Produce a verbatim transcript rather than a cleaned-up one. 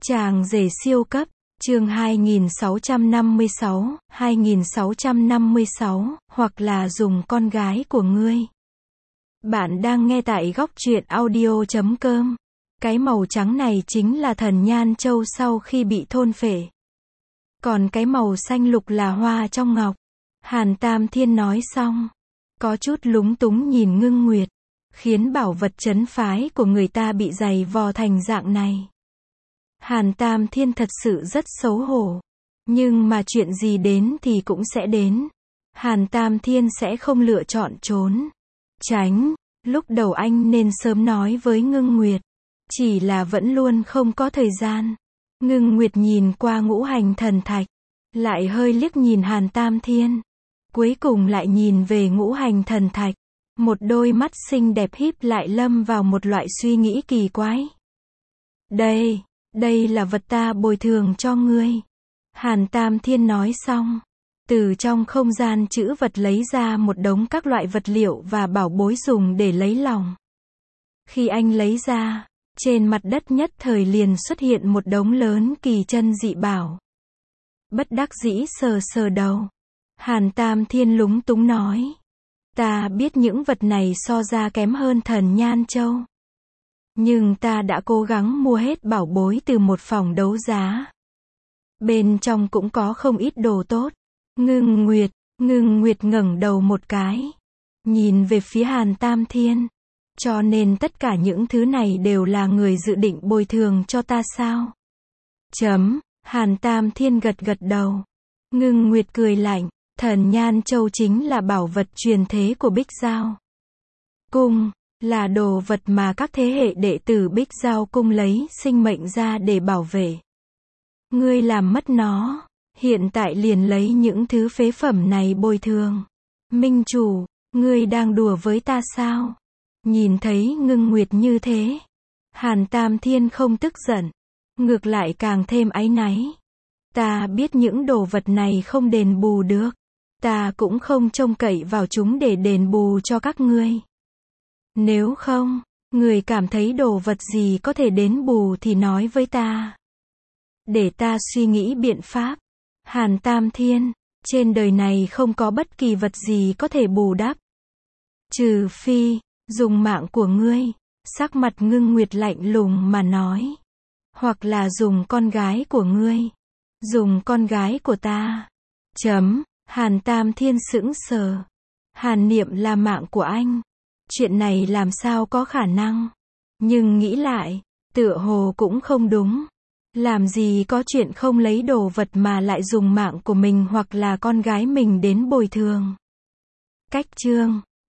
Chàng rể siêu cấp, chương hai nghìn sáu trăm năm mươi sáu, hai nghìn sáu trăm năm mươi sáu, hoặc là dùng con gái của ngươi. Bạn đang nghe tại góc truyện audio chấm com. Cái màu trắng này chính là thần nhan châu sau khi bị thôn phệ. Còn cái màu xanh lục là hoa trong ngọc. Hàn Tam Thiên nói xong, có chút lúng túng nhìn Ngưng Nguyệt, khiến bảo vật trấn phái của người ta bị dày vò thành dạng này. Hàn Tam Thiên thật sự rất xấu hổ. Nhưng mà chuyện gì đến thì cũng sẽ đến. Hàn Tam Thiên sẽ không lựa chọn trốn tránh. Lúc đầu anh nên sớm nói với Ngưng Nguyệt. Chỉ là vẫn luôn không có thời gian. Ngưng Nguyệt nhìn qua ngũ hành thần thạch, lại hơi liếc nhìn Hàn Tam Thiên. Cuối cùng lại nhìn về ngũ hành thần thạch. Một đôi mắt xinh đẹp híp lại lâm vào một loại suy nghĩ kỳ quái. Đây, đây là vật ta bồi thường cho ngươi. Hàn Tam Thiên nói xong, từ trong không gian trữ vật lấy ra một đống các loại vật liệu và bảo bối dùng để lấy lòng. Khi anh lấy ra, trên mặt đất nhất thời liền xuất hiện một đống lớn kỳ chân dị bảo. Bất đắc dĩ sờ sờ đầu, Hàn Tam Thiên lúng túng nói. Ta biết những vật này so ra kém hơn thần nhan châu. Nhưng ta đã cố gắng mua hết bảo bối từ một phòng đấu giá. Bên trong cũng có không ít đồ tốt. Ngưng Nguyệt, Ngưng Nguyệt ngẩng đầu một cái, nhìn về phía Hàn Tam Thiên. Cho nên tất cả những thứ này đều là người dự định bồi thường cho ta sao? Chấm, Hàn Tam Thiên gật gật đầu. Ngưng Nguyệt cười lạnh, thần nhan châu chính là bảo vật truyền thế của Bích Giao Cung, là đồ vật mà các thế hệ đệ tử Bích Giao Cung lấy sinh mệnh ra để bảo vệ. Ngươi làm mất nó, hiện tại liền lấy những thứ phế phẩm này bồi thường. Minh chủ, ngươi đang đùa với ta sao? Nhìn thấy Ngưng Nguyệt như thế, Hàn Tam Thiên không tức giận, ngược lại càng thêm áy náy. Ta biết những đồ vật này không đền bù được. Ta cũng không trông cậy vào chúng để đền bù cho các ngươi. Nếu không, người cảm thấy đồ vật gì có thể đền bù thì nói với ta. Để ta suy nghĩ biện pháp. Hàn Tam Thiên, trên đời này không có bất kỳ vật gì có thể bù đắp. Trừ phi, dùng mạng của ngươi. Sắc mặt Ngưng Nguyệt lạnh lùng mà nói. Hoặc là dùng con gái của ngươi. Dùng con gái của ta. Chấm. Hàn Tam Thiên sững sờ. Hàn Niệm là mạng của anh. Chuyện này làm sao có khả năng. Nhưng nghĩ lại, tựa hồ cũng không đúng. Làm gì có chuyện không lấy đồ vật mà lại dùng mạng của mình hoặc là con gái mình đến bồi thường. Cách chương